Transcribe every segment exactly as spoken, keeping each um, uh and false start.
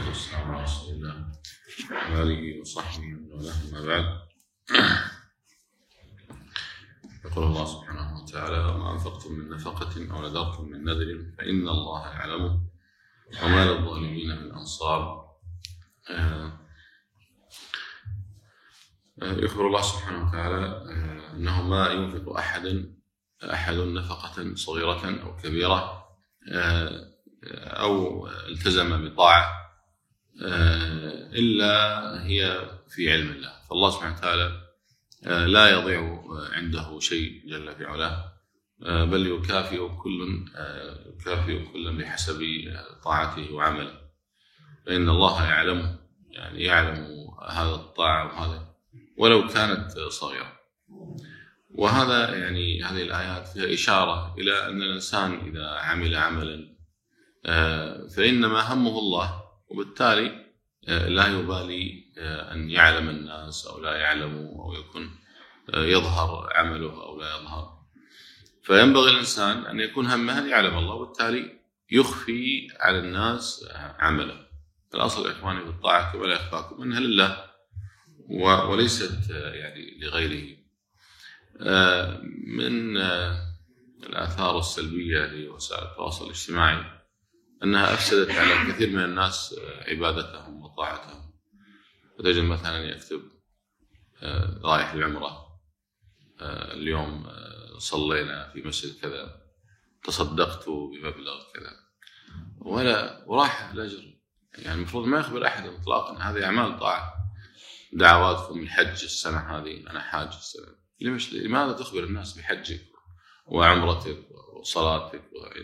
والسلام على رسول الله وآله وصحبه ومن والاه، أما بعد. يقول الله سبحانه وتعالى: وما أنفقتم من نفقة أو نذرتم من نذر فإن الله يعلمه وما للظالمين من أنصار. يخبر الله سبحانه وتعالى أنه ما ينفق أحد أحد نفقة صغيرة أو كبيرة أو التزم بطاعة إلا هي في علم الله. فالله سبحانه وتعالى لا يضيع عنده شيء جل في علاه، بل يكافئ كل يكافئ كل بحسب طاعته وعمله، فإن الله يعلمه، يعني يعلم هذا الطاعة وهذا ولو كانت صغيرة. وهذا يعني هذه الآيات فيها إشارة إلى أن الإنسان إذا عمل عملا فإنما همه الله، وبالتالي لا يبالي أن يعلم الناس أو لا يعلموا أو يكون يظهر عمله أو لا يظهر. فينبغي الإنسان أن يكون همه أن يعلم الله، وبالتالي يخفي على الناس عمله. الأصل يا إخواني في الطاعة كما لا يخفاكم أنها لله وليست يعني لغيره. من الآثار السلبية لوسائل التواصل الاجتماعي أنها أفسدت على كثير من الناس عبادتهم وطاعتهم. فتجد مثلا يكتب رايح العمرة، اليوم صلينا في مسجد كذا، تصدقت بمبلغ كذا، ولا وراح الأجر. يعني المفروض ما يخبر أحد إطلاقا، هذه أعمال طاعة. دعواتكم الحج السنة هذه، أنا حاج السنة، لماذا تخبر الناس بحجك وعمرتك وصلاتك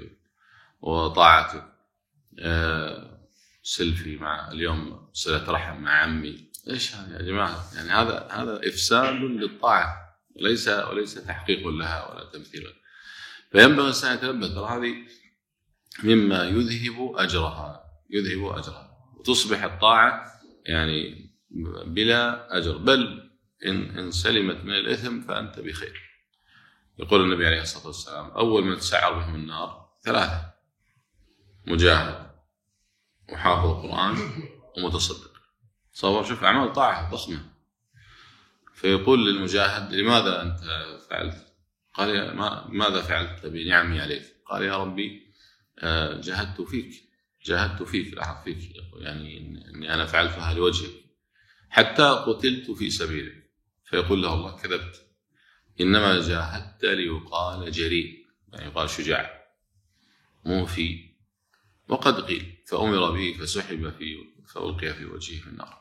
وطاعتك؟ آه سيلفي مع اليوم صلة رحم مع عمي، ايش هذا يا جماعه؟ يعني هذا هذا افساد للطاعه، وليس وليس تحقيق لها ولا تمثيل. فينبغي الانسان يتنبه، ترى هذه مما يذهب اجرها يذهب اجرها وتصبح الطاعه يعني بلا اجر، بل ان ان سلمت من الاثم فانت بخير. يقول النبي عليه الصلاه والسلام: اول من تسعر بهم النار ثلاثه: مجاهد وحافظ القرآن ومتصدق. صور، شوف أعمال طاعة ضخمة. فيقول للمجاهد: لماذا أنت فعلت؟ قال: يا ماذا فعلت بنعمي عليك؟ قال: يا ربي جاهدت فيك جاهدت فيك لاحظ فيك يعني أني أنا فعلتها لوجهك حتى قتلت في سبيلك. فيقول له الله: كذبت، إنما جاهدت ليقال جريء، يعني يقال شجاع، مو في. وقد قيل: فأمر به فسحب فيه فألقي في وجهه في النار.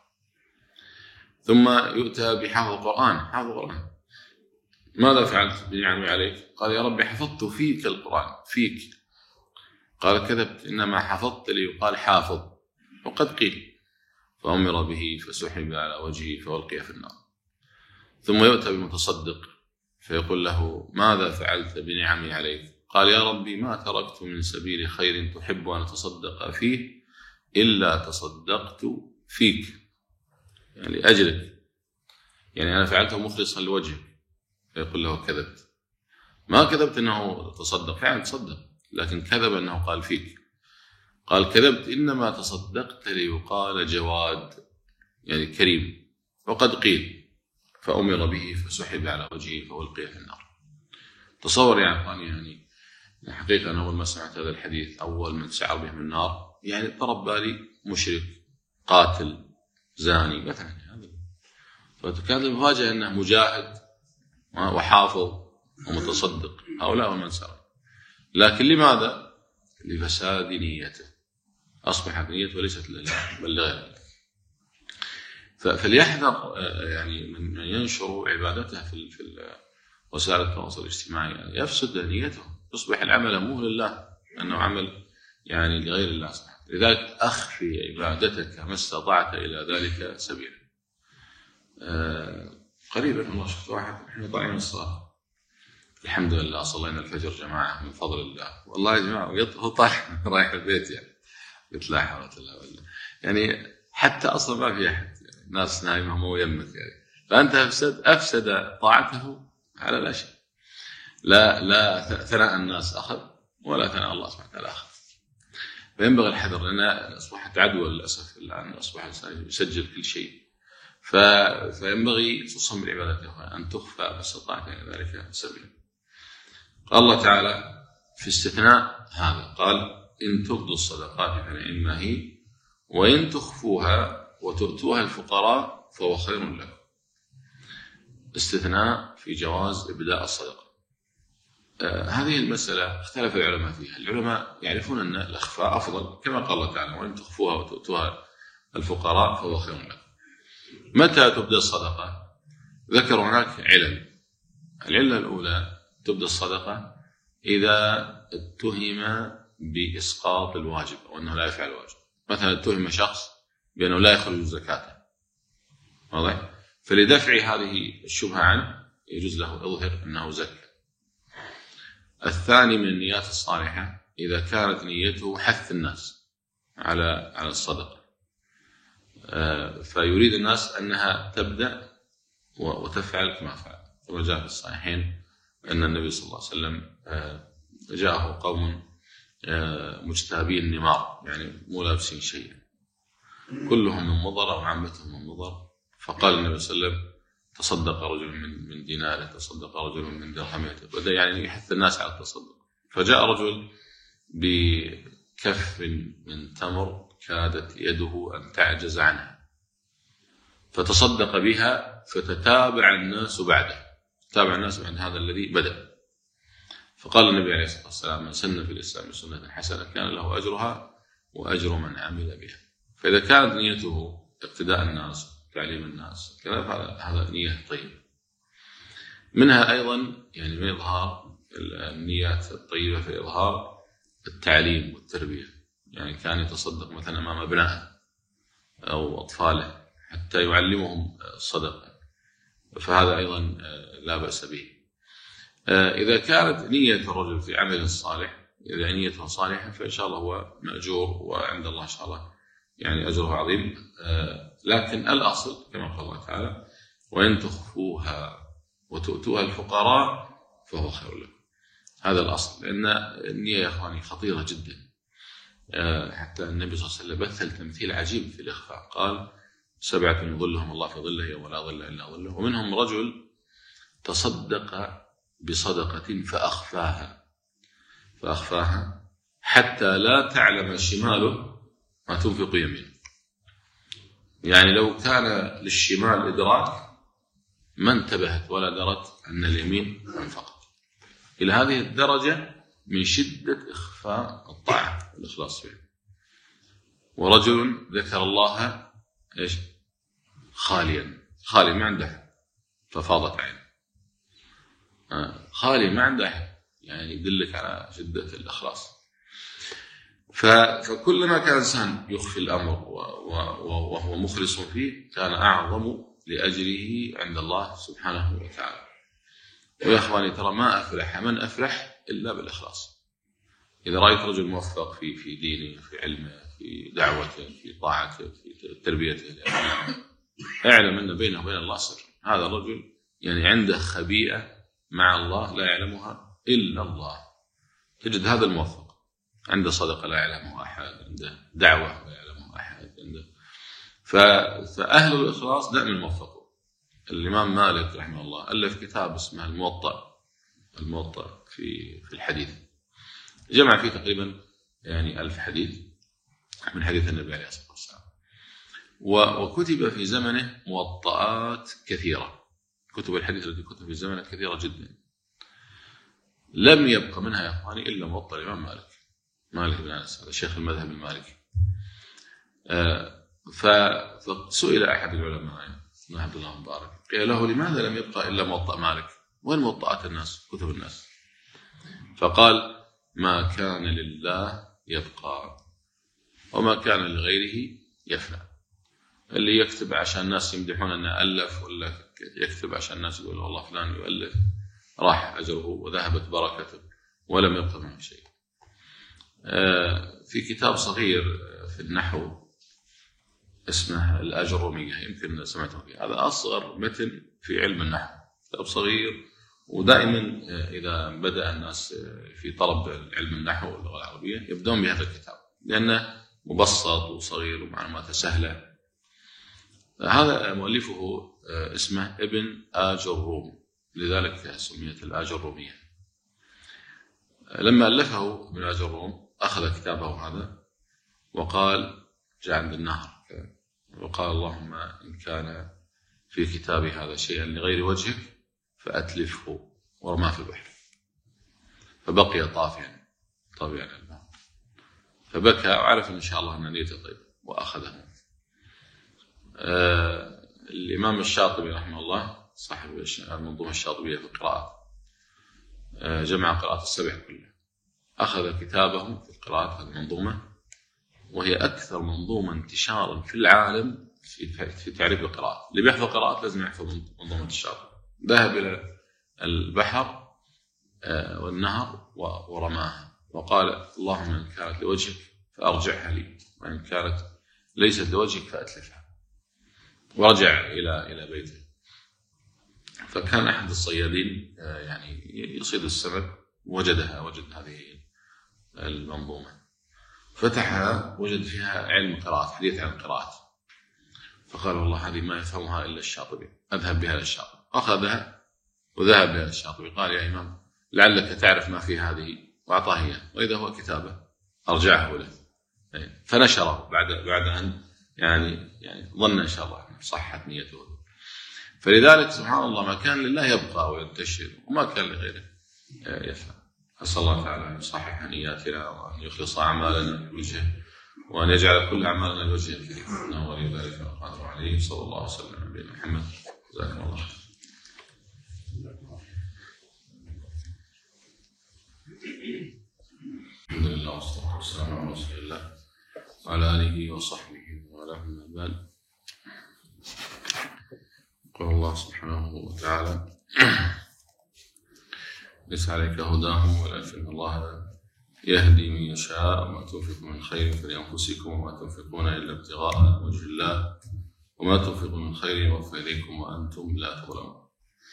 ثم يؤتى بحافظ القرآن. حافظ القرآن: ماذا فعلت بنعمي عليك؟ قال: يا ربي حفظت فيك القرآن فيك. قال: كذبت، إنما حفظت ليقال حافظ. وقد قيل: فأمر به فسحب على وجهه فألقي في النار. ثم يؤتى بالمتصدق فيقول له: ماذا فعلت بنعمي عليك؟ قال: يا ربي ما تركت من سبيل خير تحب أن أتصدق فيه إلا تصدقت فيك، يعني لأجلك، يعني أنا فعلته مخلصا لوجهك. فيقول له: كذبت. ما كذبت أنه تصدق، فعلا تصدق، لكن كذب أنه قال فيك. قال: كذبت، إنما تصدقت ليقال جواد، يعني كريم. وقد قيل: فأمر به فسحب على وجهه فألقي في النار. تصور يا أخواني، يعني حقيقة أنا أول ما سمعت هذا الحديث، أول من تسعر بهم النار، يعني طرب بالي مشرك، قاتل، زاني مثلا. فكانت المفاجأة أنه مجاهد وحافظ ومتصدق، هؤلاء من سرى. لكن لماذا؟ لفساد نيته، أصبحت نيته وليست لله بل لغيره. فليحذر يعني من ينشر عبادته في في وسائل التواصل الاجتماعي، يعني يفسد نيته، يصبح العمل مو لله، أنه عمل يعني لغير الله سبحانه. لذلك أخفي عبادتك ما استطعت إلى ذلك سبيلا. آه قريبا الله شفت واحد احنا طالعين الصلاة، الحمد لله صلينا الفجر جماعة من فضل الله، والله يا جماعة هو طالع رايح البيت، يعني قلت لا حول ولا قوة، يعني حتى أصلا ما في أحد، يعني ناس نايمة مو يمك، يعني فأنت أفسد أفسد طاعته على لا شيء. لا لا ثناء الناس أخذ ولا ثناء الله سبحانه وتعالى أخذ. فينبغي الحذر، لأن أصبحت عدوى للأسف الآن، أصبح الإنسان يسجل كل شيء. فينبغي خصوصا بالعبادات أن تخفى ما استطعت إلى ذلك سبيلا. قال الله تعالى في استثناء هذا، قال إن تبدوا الصدقات فنعما هي وإن تخفوها وتؤتوها الفقراء فهو خير لكم. استثناء في جواز إبداء الصدقة. آه هذه المسألة اختلف العلماء فيها. العلماء يعرفون أن الإخفاء أفضل، كما قال الله تعالى وإن تخفوها وتؤتوها الفقراء فهو خير لكم. متى تبدأ الصدقة؟ ذكر هناك علل. العلة الأولى تبدأ الصدقة إذا اتهم بإسقاط الواجب أو أنه لا يفعل الواجب. مثلا اتهم شخص بأنه لا يخرج زكاته، واضح؟ فلدفع هذه الشبهة عنه يجوز له يظهر أنه زكى. الثاني من النيات الصالحة إذا كانت نيته حث الناس على على الصدقة، فيريد الناس أنها تبدأ وتفعل كما فعل. كما جاء في الصحيحين أن النبي صلى الله عليه وسلم جاءه قوم مجتابين النمار، يعني مو لابسين شيء، كلهم من مضر أو عامتهم من مضر. فقال النبي صلى الله عليه وسلم تصدق رجل من من ديناره، تصدق رجل من درهمته، بدأ يعني يحث الناس على التصدق. فجاء رجل بكف من تمر كادت يده أن تعجز عنها، فتصدق بها، فتتابع الناس بعده، تابع الناس بعد هذا الذي بدأ. فقال النبي عليه الصلاة والسلام من سن في الإسلام سنة حسنة كان له أجرها وأجر من عمل بها. فإذا كانت نيته اقتداء الناس تعليم الناس هذا هذا نية طيبة. منها أيضا يعني من إظهار النيات الطيبة في إظهار التعليم والتربية، يعني كان يتصدق مثلا أمام أبنائه أو أطفاله حتى يعلمهم الصدقة، فهذا أيضا لا بأس به. إذا كانت نية الرجل في عمل صالح، إذا نيته صالحة فإن شاء الله هو مأجور وعند الله إن شاء الله يعني أجره عظيم. لكن الأصل كما قال الله تعالى وإن تخفوها وتؤتوها الفقراء فهو خير لكم. هذا الأصل، لأن النية يا أخواني خطيرة جدا. حتى النبي صلى الله عليه وسلم مثل تمثيل عجيب في الإخفاء، قال سبعة يظلهم الله في ظله يوم لا ظل إلا ظله، ومنهم رجل تصدق بصدقة فأخفاها فأخفاها حتى لا تعلم شماله ما تنفق يمينه. يعني لو كان للشمال إدراك ما انتبهت ولا درت أن اليمين انفقت. إلى هذه الدرجة من شدة إخفاء الطاعة والإخلاص فيها. ورجل ذكر الله إيش خاليا، خالي ما عنده ففاضت عينه، خالي ما عنده، يعني يدلك على شدة الإخلاص. فكلما كان الإنسان يخفي الأمر وهو مخلص فيه كان أعظم لأجره عند الله سبحانه وتعالى. ويا أخواني ترى ما أفلح من أفلح إلا بالإخلاص. إذا رأيت رجل موفق في في دينه، في علمه، في دعوته، في طاعته، في تربيته، اعلم أن بينه وبين الله سر. هذا الرجل يعني عنده خبيئة مع الله لا يعلمها إلا الله. تجد هذا الموفق عنده صدقة لا يعلمها أحد، عنده دعوة لا يعلمها أحد، عنده فأهل الإخلاص دائما موفقون. الإمام مالك رحمه الله ألف كتاب اسمه الموطأ، الموطأ في في الحديث، جمع فيه تقريبا يعني ألف حديث من حديث النبي عليه الصلاة والسلام. وكتب في زمنه موطئات كثيرة، كتب الحديث التي كتب في زمنه كثيرة جدا، لم يبقى منها يا أخواني إلا موطأ الإمام مالك، مالك بن أنس، هذا شيخ المذهب المالكي. فسئل أحد العلماء عبد الله مبارك قال له لماذا لم يبقى إلا موطأ مالك؟ وين موطئات الناس، كتب الناس؟ فقال ما كان لله يبقى وما كان لغيره يفنى. اللي يكتب عشان الناس يمدحون أنه ألف، ولا يكتب عشان الناس يقول والله فلان يؤلف، راح أجره وذهبت بركته ولم يبقى منه شيء. في كتاب صغير في النحو اسمه الأجرومية، يمكن سمعتم فيه، هذا أصغر متن في علم النحو، كتاب صغير. ودائما إذا بدأ الناس في طلب علم النحو واللغة العربية يبدون بهذا الكتاب، لأنه مبسط وصغير ومعلوماته سهلة. هذا مؤلفه اسمه ابن آجروم، لذلك سميت الآجرومية. لما ألفه ابن آجروم أخذ كتابه هذا وقال، جاء عند النهر وقال اللهم إن كان في كتابي هذا شيئا لغير وجهك فأتلفه، ورماه في البحر، فبقي طافيا طبيعا الماء، فبكى وعرف إن شاء الله أن نيته طيب وأخذه. آه الإمام الشاطبي رحمه الله صاحب المنظومة الشاطبية في القراءات آه جمع قراءات السبع كلها، أخذ كتابه في القراءات هذه المنظومة، وهي أكثر منظومة انتشارا في العالم في في تعريف القراءات. اللي بيحفظ قراءات لازم يحفظ منظومة الشاطبي. ذهب إلى البحر آه والنهر ورماها وقال اللهم إن كانت لوجهك فأرجعها لي، وإن كانت ليست لوجهك فأتلفها، ورجع إلى إلى بيته. فكان أحد الصيادين يعني يصيد السمك، وجدها وجد هذه المنظومة، فتحها وجد فيها علم قراءات، حديث عن القراءات، فقال والله هذه ما يفهمها إلا الشاطبي، أذهب بها للشاطبي. أخذها وذهب بها للشاطبي، قال يا إمام لعلك تعرف ما في هذه، وأعطاه إياه، وإذا هو كتابه أرجعه له. فنشره بعد بعد أن يعني يعني ظن إن شاء الله صحت نيته. فلذلك سبحان الله ما كان لله يبقى وينتشر، وما كان لغيره يفعل. أسأل الله تعالى أن يصحح نياتنا وأن يخلص أعمالنا لوجهه، وأن يجعل كل أعمالنا لوجهه الكريم، إنه ولي ذلك والقادر عليه. صلى الله وسلم على نبينا محمد. جزاكم الله خير. الحمد لله والصلاة والسلام على رسول الله وعلى آله وصحبه وعلى من بعد. قال الله سبحانه وتعالى ليس عليك هداهم ولكن الله يهدي من يشاء، وما تنفقوا من خير فلأنفسكم وما تنفقون إلا ابتغاء وجه الله وما تنفقوا من خير يوفى إليكم وأنتم لا تظلمون.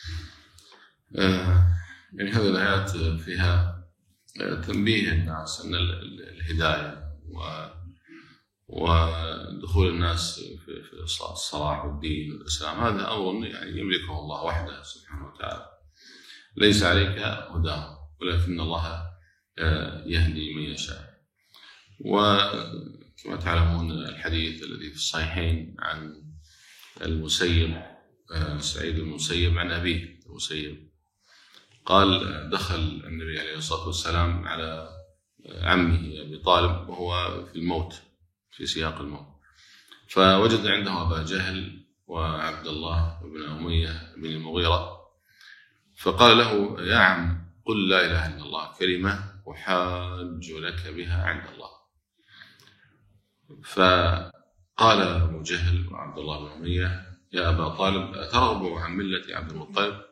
آه يعني هذه الآيات فيها تنبيه الناس أن الهداية ودخول الناس في الصلاح والدين والإسلام هذا أمر يعني يملكه الله وحده سبحانه وتعالى. ليس عليك هداهم ولكن الله يهدي من يشاء. وكما تعلمون الحديث الذي في الصحيحين عن المسيب سعيد المسيب عن أبيه المسيب قال دخل النبي عليه الصلاة والسلام على عمه أبي طالب وهو في الموت، في سياق الموت، فوجد عنده أبا جهل وعبد الله بن أمية بن المغيرة، فقال له يا عم قل لا إله إلا الله كلمة أحاج لك بها عند الله. فقال أبو جهل وعبد الله بن أمية يا أبا طالب أترغب عن ملة عبد المطلب؟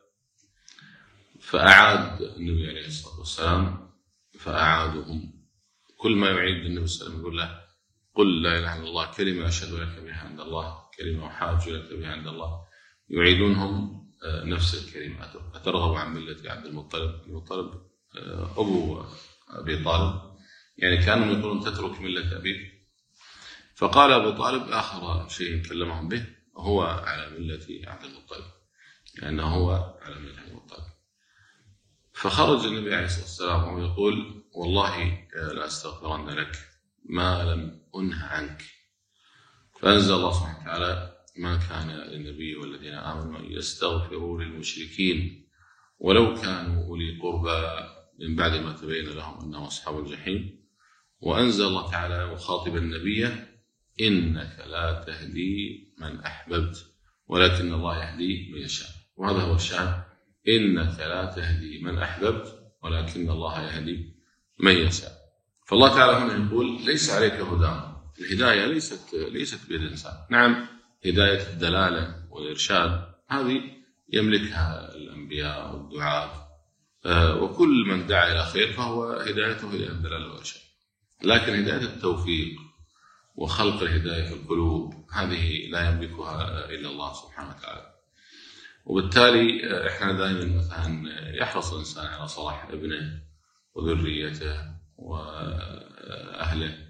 فأعاد النبي عليه الصلاة والسلام فأعادهم. كل ما يعيد النبي صلى الله عليه وسلم يقول له قل لا إله إلا الله كلمة أشهد لك بها عند الله كلمة أحاج لك بها عند الله، يعيدونهم نفس الكلمات. أترغب عن ملة عبد المطلب؟ المطلب أبو أبي طالب، يعني كانوا يقولون تترك ملة أبيك. فقال أبو طالب آخر شيء كلمهم به هو على ملة عبد المطلب، لأنه هو على ملة عبد المطلب. فخرج النبي عليه الصلاة والسلام وهو يقول والله لا أستغفرن لك ما لم أنه عنك. فأنزل الله سبحانه وتعالى ما كان للنبي والذين آمنوا أن يستغفروا للمشركين ولو كانوا أولي قربى من بعد ما تبين لهم أنهم أصحاب الجحيم. وأنزل الله تعالى مخاطبا النبي إنك لا تهدي من أحببت ولكن الله يهدي من يشاء. وهذا هو الشأن، إنك لا تهدي من أحببت ولكن الله يهدي من يشاء. فالله تعالى هنا يقول ليس عليك هداهم. الهداية ليست ليست بيد الإنسان. نعم هداية الدلالة والإرشاد هذه يملكها الأنبياء والدعاة، وكل من دعا إلى خير فهو هدايته هداية الدلالة والإرشاد. لكن هداية التوفيق وخلق الهداية في القلوب هذه لا يملكها إلا الله سبحانه وتعالى. وبالتالي إحنا دائما مثلا يحرص الإنسان على صلاح ابنه وذريته وأهله،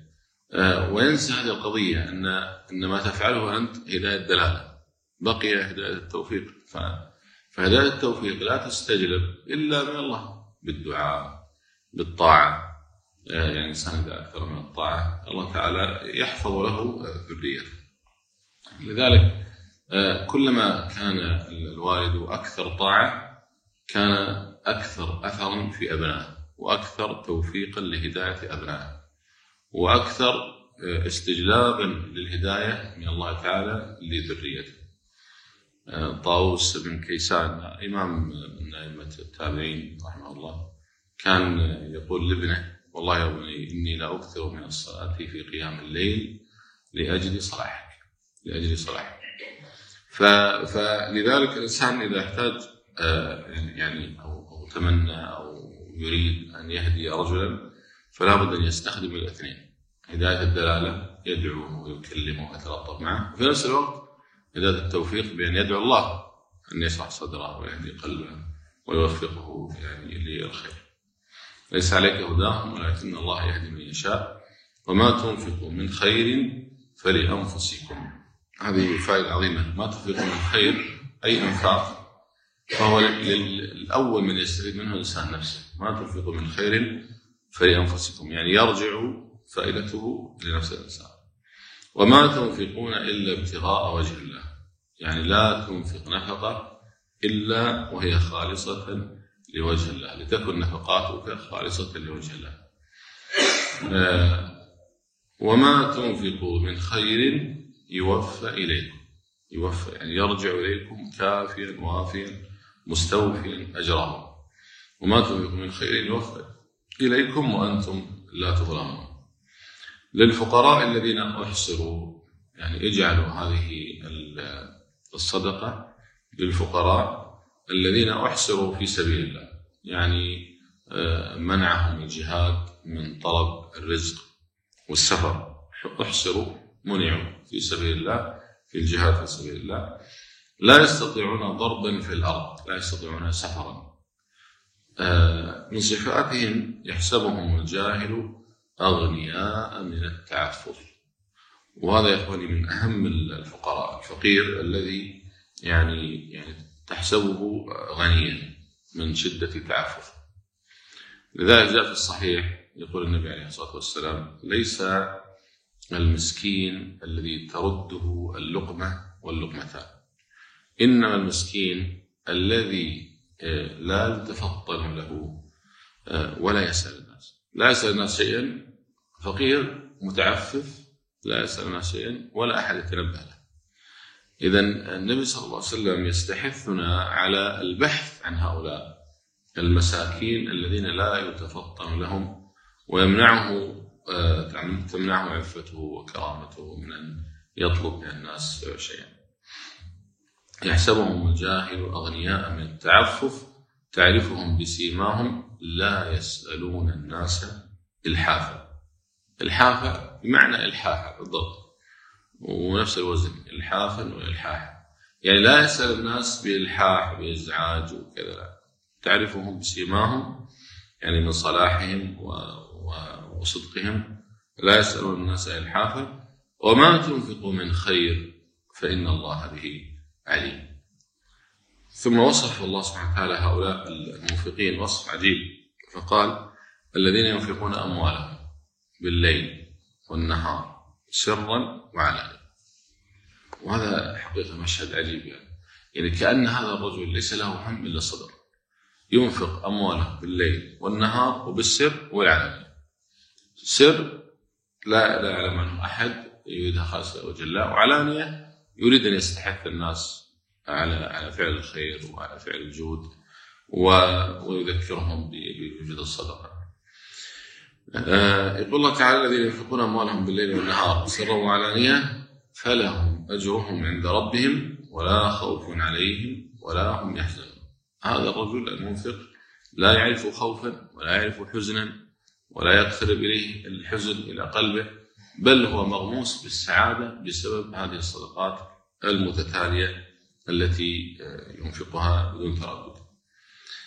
وينسى هذه القضية أن أن ما تفعله أنت هداية دلالة، بقي هداية التوفيق. فهداية التوفيق لا تستجلب إلا من الله بالدعاء بالطاعة. يعني الإنسان إذا أكثر من الطاعة الله تعالى يحفظ له ذريته. لذلك كلما كان الوالد أكثر طاعة كان أكثر أثرا في أبنائه، وأكثر توفيقا لهداية أبنائه، وأكثر استجلابا للهداية من الله تعالى لذريته. طاووس بن كيسان إمام من أئمة التابعين رحمه الله كان يقول لابنه: والله يا بني إني لا أكثر من الصلاة في قيام الليل لأجل صلاحك لأجل صلاحك. فلذلك الإنسان إذا احتاج يعني أو تمنى أو يريد أن يهدي رجلا فلا بد أن يستخدم الاثنين: هداية الدلالة يدعوه ويكلمه ويتلطف معه، وفي نفس الوقت هداية التوفيق بأن يدعو الله أن يشرح صدره ويهدي قلبه ويوفقه يعني للخير. ليس عليك هداهم ولكن الله يهدي من يشاء وما تنفقوا من خير فلأنفسكم. هذه فائدة عظيمة. ما تنفقوا من خير أي إنفاق فهو الأول من يستفيد منه الإنسان نفسه. ما تنفقوا من خير فلأنفسكم يعني يرجع فائدته لنفس الإنسان. وما تنفقون إلا ابتغاء وجه الله يعني لا تنفق نفقة إلا وهي خالصة لوجه الله، لتكن نفقاتك خالصة لوجه الله. آه وما تنفقوا من خير يوفى إليكم، يوفى يعني يرجع إليكم كافيا وافيا مستوفيا أجره. وما تنفقوا من خير يوفى إليكم وأنتم لا تظلمون. للفقراء الذين أحصروا يعني اجعلوا هذه الصدقة للفقراء الذين أحصروا في سبيل الله، يعني منعهم الجهاد من طلب الرزق والسفر، أحصروا منعوا في سبيل الله في الجهاد في سبيل الله، لا يستطيعون ضربا في الأرض، لا يستطيعون سفرا. من صفاتهم يحسبهم الجاهل أغنياء من التعفف. وهذا يا إخواني من أهم الفقراء، الفقير الذي يعني يعني تحسبه غنيا من شدة تعفف. لذلك جاء في الصحيح يقول النبي عليه الصلاة والسلام: ليس المسكين الذي ترده اللقمة واللقمتان، إنما المسكين الذي لا يتفطن له ولا يسأل الناس. لا يسأل الناس شيئا، فقير متعفف لا يسأل الناس شيئا ولا أحد يتنبه له. إذن النبي صلى الله عليه وسلم يستحثنا على البحث عن هؤلاء المساكين الذين لا يتفطن لهم ويمنعه تمنعه عفته وكرامته من أن يطلب من الناس شيئا. يحسبهم الجاهل أغنياء من التعفف تعرفهم بسيماهم لا يسألون الناس إلحافا. إلحافا بمعنى إلحاحا بالضبط، ونفس الوزن إلحافا وإلحاحا، يعني لا يسأل الناس بإلحاح بإزعاج وكذا، تعرفهم بسيماهم يعني من صلاحهم وصدقهم، لا يسألون الناس إلحافا. وما تنفقوا من خير فإن الله به عليم. ثم وصف الله سبحانه وتعالى هؤلاء المنفقين وصف عجيب، فقال: الذين ينفقون أموالهم بالليل والنهار سرا وعلانية. وهذا حقيقة مشهد عجيب، يعني, يعني كأن هذا الرجل ليس له هم إلا الصدر، ينفق أمواله بالليل والنهار وبالسر والعلانية. سر لا لا يعلم عنه أحد يريدها خاصة وجه الله، وعلانية يريد أن يستحث الناس على على فعل الخير وعلى فعل الجود ويذكرهم بوجود الصدقة. يقول الله تعالى: الذين ينفقون أموالهم بالليل والنهار سرا وعلانية فلهم أجرهم عند ربهم ولا خوف عليهم ولا هم يحزنون. هذا الرجل المنفق لا يعرف خوفا ولا يعرف حزنا ولا يقترب إليه الحزن إلى قلبه، بل هو مغموس بالسعادة بسبب هذه الصدقات المتتالية التي ينفقها بدون تردد.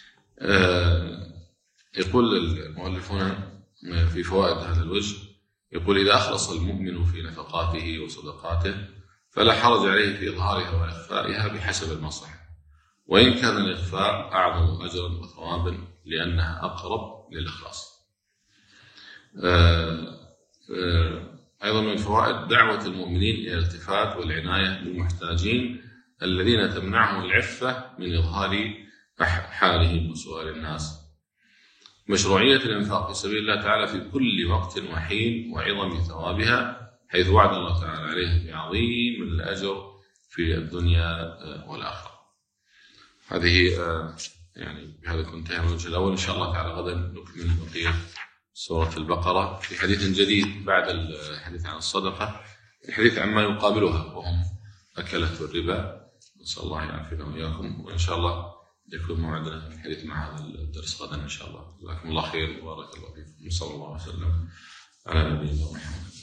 يقول المؤلفون في فوائد هذا الوجه: يقول: إذا أخلص المؤمن في نفقاته وصدقاته فلا حرج عليه في إظهارها وإخفائها بحسب المصلحة، وإن كان الإخفاء أعظم أجرا وثوابا لأنها أقرب للإخلاص. أيضا من الفوائد دعوة المؤمنين إلى الالتفات والعناية بالمحتاجين الذين تمنعهم العفة من إظهار حالهم وسؤال الناس. مشروعية الإنفاق في سبيل الله تعالى في كل وقت وحين وعظم ثوابها، حيث وعد الله تعالى عليه بعظيم الأجر في الدنيا والآخرة. هذه يعني بهذا كنت انتهى من الوجه الأول. إن شاء الله تعالى غدا نكمل بقية سورة البقرة في حديث جديد بعد الحديث عن الصدقة، الحديث عما يقابلها وهم أكلة الربا. نسأل الله يعافينا وإياكم، وإن شاء الله يكون موعدنا في الحديث مع هذا الدرس غدا إن شاء الله. جزاكم الله خير وبارك الله فيكم. صلى الله عليه وسلم على نبينا محمد.